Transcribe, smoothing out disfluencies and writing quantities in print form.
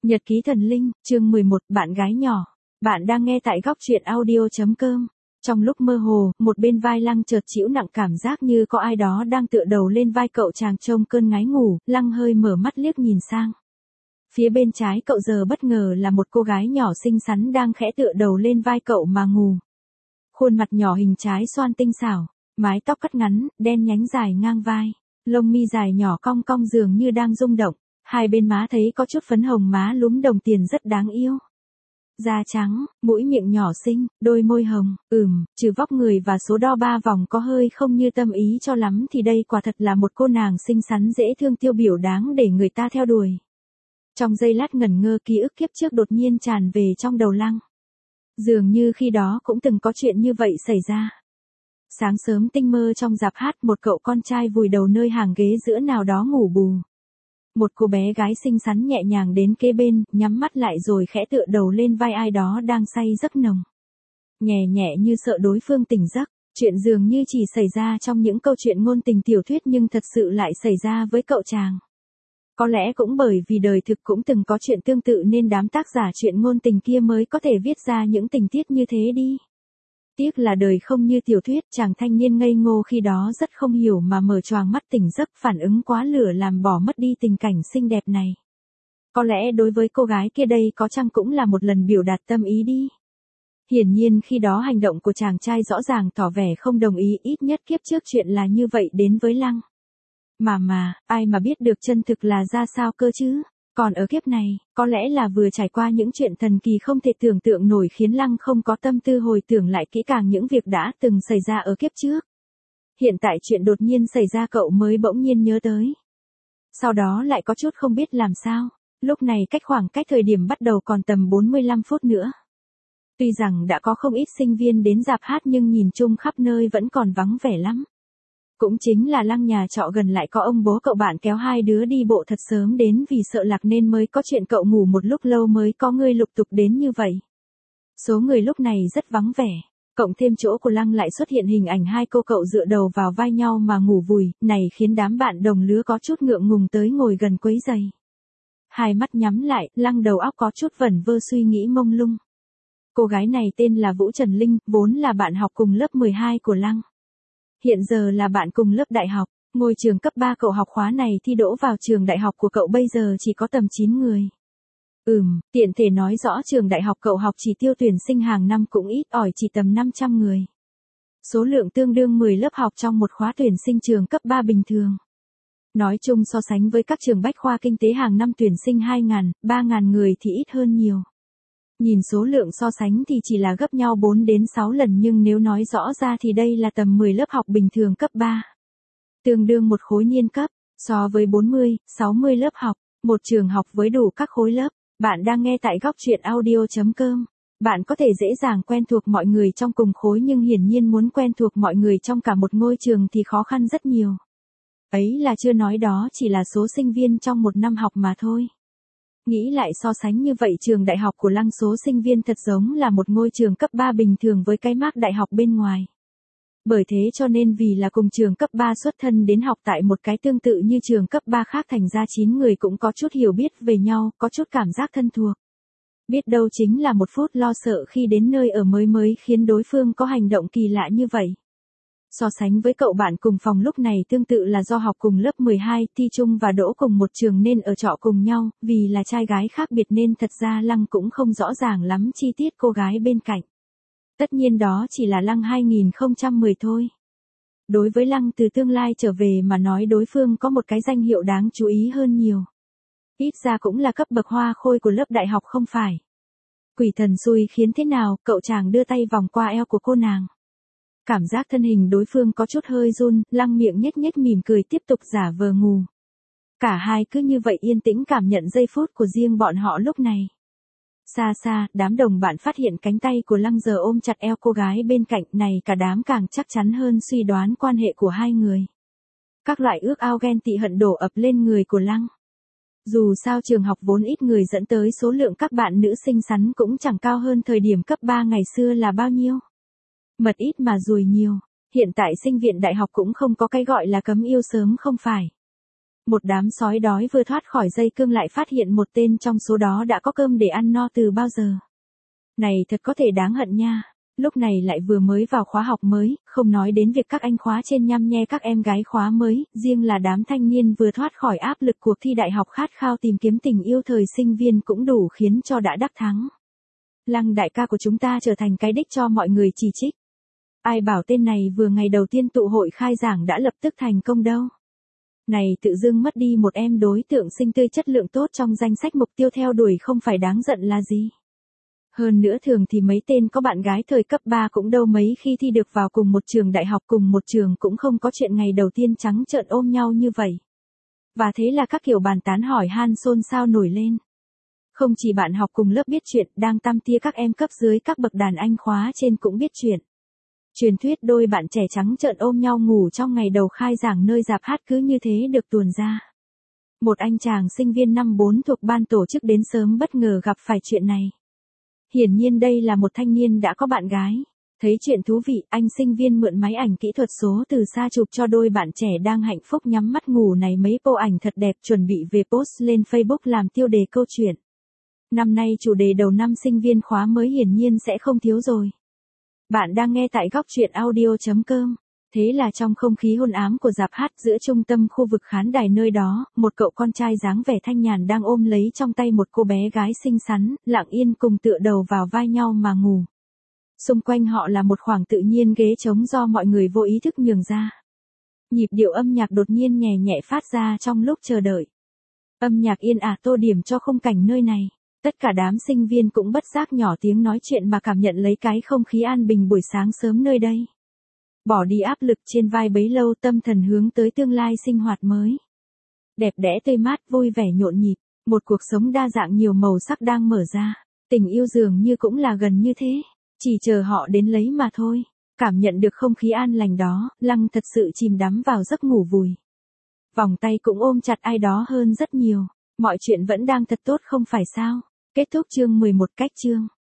Nhật ký thần linh, chương 11, bạn gái nhỏ. Bạn đang nghe tại góc truyện audio.com. Trong lúc mơ hồ, một bên vai Lăng chợt chịu nặng cảm giác như có ai đó đang tựa đầu lên vai cậu chàng trông cơn ngái ngủ, Lăng hơi mở mắt liếc nhìn sang. Phía bên trái cậu giờ bất ngờ là một cô gái nhỏ xinh xắn đang khẽ tựa đầu lên vai cậu mà ngủ. Khuôn mặt nhỏ hình trái xoan tinh xảo, mái tóc cắt ngắn, đen nhánh dài ngang vai, lông mi dài nhỏ cong cong dường như đang rung động. Hai bên má thấy có chút phấn hồng má lúm đồng tiền rất đáng yêu. Da trắng, mũi miệng nhỏ xinh, đôi môi hồng, trừ vóc người và số đo 3 vòng có hơi không như tâm ý cho lắm thì đây quả thật là một cô nàng xinh xắn dễ thương tiêu biểu đáng để người ta theo đuổi. Trong giây lát ngẩn ngơ ký ức kiếp trước đột nhiên tràn về trong đầu Lăng. Dường như khi đó cũng từng có chuyện như vậy xảy ra. Sáng sớm tinh mơ trong rạp hát một cậu con trai vùi đầu nơi hàng ghế giữa nào đó ngủ bù. Một cô bé gái xinh xắn nhẹ nhàng đến kế bên, nhắm mắt lại rồi khẽ tựa đầu lên vai ai đó đang say giấc nồng. Nhẹ nhẹ như sợ đối phương tỉnh giấc, chuyện dường như chỉ xảy ra trong những câu chuyện ngôn tình tiểu thuyết nhưng thật sự lại xảy ra với cậu chàng. Có lẽ cũng bởi vì đời thực cũng từng có chuyện tương tự nên đám tác giả chuyện ngôn tình kia mới có thể viết ra những tình tiết như thế đi. Tiếc là đời không như tiểu thuyết, chàng thanh niên ngây ngô khi đó rất không hiểu mà mở choàng mắt tỉnh giấc, phản ứng quá lửa làm bỏ mất đi tình cảnh xinh đẹp này. Có lẽ đối với cô gái kia đây có chăng cũng là một lần biểu đạt tâm ý đi. Hiển nhiên khi đó hành động của chàng trai rõ ràng tỏ vẻ không đồng ý, ít nhất kiếp trước chuyện là như vậy đến với Lăng. Mà, ai mà biết được chân thực là ra sao cơ chứ? Còn ở kiếp này, có lẽ là vừa trải qua những chuyện thần kỳ không thể tưởng tượng nổi khiến Lăng không có tâm tư hồi tưởng lại kỹ càng những việc đã từng xảy ra ở kiếp trước. Hiện tại chuyện đột nhiên xảy ra cậu mới bỗng nhiên nhớ tới. Sau đó lại có chút không biết làm sao, lúc này khoảng cách thời điểm bắt đầu còn tầm 45 phút nữa. Tuy rằng đã có không ít sinh viên đến rạp hát nhưng nhìn chung khắp nơi vẫn còn vắng vẻ lắm. Cũng chính là Lăng nhà trọ gần lại có ông bố cậu bạn kéo hai đứa đi bộ thật sớm đến vì sợ lạc nên mới có chuyện cậu ngủ một lúc lâu mới có người lục tục đến như vậy. Số người lúc này rất vắng vẻ, cộng thêm chỗ của Lăng lại xuất hiện hình ảnh hai cô cậu dựa đầu vào vai nhau mà ngủ vùi, này khiến đám bạn đồng lứa có chút ngượng ngùng tới ngồi gần quấy giày. Hai mắt nhắm lại, Lăng đầu óc có chút vẩn vơ suy nghĩ mông lung. Cô gái này tên là Vũ Trần Linh, vốn là bạn học cùng lớp 12 của Lăng. Hiện giờ là bạn cùng lớp đại học, ngôi trường cấp 3 cậu học khóa này thi đỗ vào trường đại học của cậu bây giờ chỉ có tầm 9 người. Tiện thể nói rõ trường đại học cậu học chỉ tiêu tuyển sinh hàng năm cũng ít ỏi chỉ tầm 500 người. Số lượng tương đương 10 lớp học trong một khóa tuyển sinh trường cấp 3 bình thường. Nói chung so sánh với các trường bách khoa kinh tế hàng năm tuyển sinh 2.000, 3.000 người thì ít hơn nhiều. Nhìn số lượng so sánh thì chỉ là gấp nhau 4 đến 6 lần nhưng nếu nói rõ ra thì đây là tầm 10 lớp học bình thường cấp 3. Tương đương một khối niên cấp, so với 40, 60 lớp học, một trường học với đủ các khối lớp. Bạn đang nghe tại góc truyện audio.com. Bạn có thể dễ dàng quen thuộc mọi người trong cùng khối nhưng hiển nhiên muốn quen thuộc mọi người trong cả một ngôi trường thì khó khăn rất nhiều. Ấy là chưa nói đó chỉ là số sinh viên trong một năm học mà thôi. Nghĩ lại so sánh như vậy trường đại học của Lăng số sinh viên thật giống là một ngôi trường cấp 3 bình thường với cái mác đại học bên ngoài. Bởi thế cho nên vì là cùng trường cấp 3 xuất thân đến học tại một cái tương tự như trường cấp 3 khác thành ra 9 người cũng có chút hiểu biết về nhau, có chút cảm giác thân thuộc. Biết đâu chính là một phút lo sợ khi đến nơi ở mới khiến đối phương có hành động kỳ lạ như vậy. So sánh với cậu bạn cùng phòng lúc này tương tự là do học cùng lớp 12, thi chung và đỗ cùng một trường nên ở trọ cùng nhau, vì là trai gái khác biệt nên thật ra Lăng cũng không rõ ràng lắm chi tiết cô gái bên cạnh. Tất nhiên đó chỉ là Lăng 2010 thôi. Đối với Lăng từ tương lai trở về mà nói đối phương có một cái danh hiệu đáng chú ý hơn nhiều. Ít ra cũng là cấp bậc hoa khôi của lớp đại học không phải. Quỷ thần xui khiến thế nào, cậu chàng đưa tay vòng qua eo của cô nàng. Cảm giác thân hình đối phương có chút hơi run, Lăng miệng nhếch nhếch mỉm cười tiếp tục giả vờ ngủ. Cả hai cứ như vậy yên tĩnh cảm nhận giây phút của riêng bọn họ lúc này. Xa xa, đám đồng bạn phát hiện cánh tay của Lăng giờ ôm chặt eo cô gái bên cạnh này cả đám càng chắc chắn hơn suy đoán quan hệ của hai người. Các loại ước ao ghen tị hận đổ ập lên người của Lăng. Dù sao trường học vốn ít người dẫn tới số lượng các bạn nữ xinh xắn cũng chẳng cao hơn thời điểm cấp 3 ngày xưa là bao nhiêu. Mật ít mà ruồi nhiều, hiện tại sinh viên đại học cũng không có cái gọi là cấm yêu sớm không phải. Một đám sói đói vừa thoát khỏi dây cương lại phát hiện một tên trong số đó đã có cơm để ăn no từ bao giờ. Này thật có thể đáng hận nha. Lúc này lại vừa mới vào khóa học mới, không nói đến việc các anh khóa trên nhăm nhe các em gái khóa mới, riêng là đám thanh niên vừa thoát khỏi áp lực cuộc thi đại học khát khao tìm kiếm tình yêu thời sinh viên cũng đủ khiến cho đã đắc thắng. Lăng đại ca của chúng ta trở thành cái đích cho mọi người chỉ trích. Ai bảo tên này vừa ngày đầu tiên tụ hội khai giảng đã lập tức thành công đâu. Này tự dưng mất đi một em đối tượng xinh tươi chất lượng tốt trong danh sách mục tiêu theo đuổi không phải đáng giận là gì. Hơn nữa thường thì mấy tên có bạn gái thời cấp 3 cũng đâu mấy khi thi được vào cùng một trường đại học cùng một trường cũng không có chuyện ngày đầu tiên trắng trợn ôm nhau như vậy. Và thế là các kiểu bàn tán hỏi han xôn xao nổi lên. Không chỉ bạn học cùng lớp biết chuyện, đang tăm tia các em cấp dưới các bậc đàn anh khóa trên cũng biết chuyện. Truyền thuyết đôi bạn trẻ trắng trợn ôm nhau ngủ trong ngày đầu khai giảng nơi rạp hát cứ như thế được tuồn ra. Một anh chàng sinh viên năm 4 thuộc ban tổ chức đến sớm bất ngờ gặp phải chuyện này. Hiển nhiên đây là một thanh niên đã có bạn gái. Thấy chuyện thú vị, anh sinh viên mượn máy ảnh kỹ thuật số từ xa chụp cho đôi bạn trẻ đang hạnh phúc nhắm mắt ngủ này mấy bộ ảnh thật đẹp chuẩn bị về post lên Facebook làm tiêu đề câu chuyện. Năm nay chủ đề đầu năm sinh viên khóa mới hiển nhiên sẽ không thiếu rồi. Bạn đang nghe tại góc truyện audio.com. Thế là trong không khí hôn ám của rạp hát giữa trung tâm khu vực khán đài nơi đó, một cậu con trai dáng vẻ thanh nhàn đang ôm lấy trong tay một cô bé gái xinh xắn, lặng yên cùng tựa đầu vào vai nhau mà ngủ. Xung quanh họ là một khoảng tự nhiên ghế trống do mọi người vô ý thức nhường ra. Nhịp điệu âm nhạc đột nhiên nhẹ nhẹ phát ra trong lúc chờ đợi. Âm nhạc yên ả tô điểm cho khung cảnh nơi này. Tất cả đám sinh viên cũng bất giác nhỏ tiếng nói chuyện mà cảm nhận lấy cái không khí an bình buổi sáng sớm nơi đây. Bỏ đi áp lực trên vai bấy lâu, tâm thần hướng tới tương lai sinh hoạt mới. Đẹp đẽ tươi mát vui vẻ nhộn nhịp, một cuộc sống đa dạng nhiều màu sắc đang mở ra. Tình yêu dường như cũng là gần như thế, chỉ chờ họ đến lấy mà thôi. Cảm nhận được không khí an lành đó, Lăng thật sự chìm đắm vào giấc ngủ vùi. Vòng tay cũng ôm chặt ai đó hơn rất nhiều. Mọi chuyện vẫn đang thật tốt không phải sao? Kết thúc chương 11 cách chương.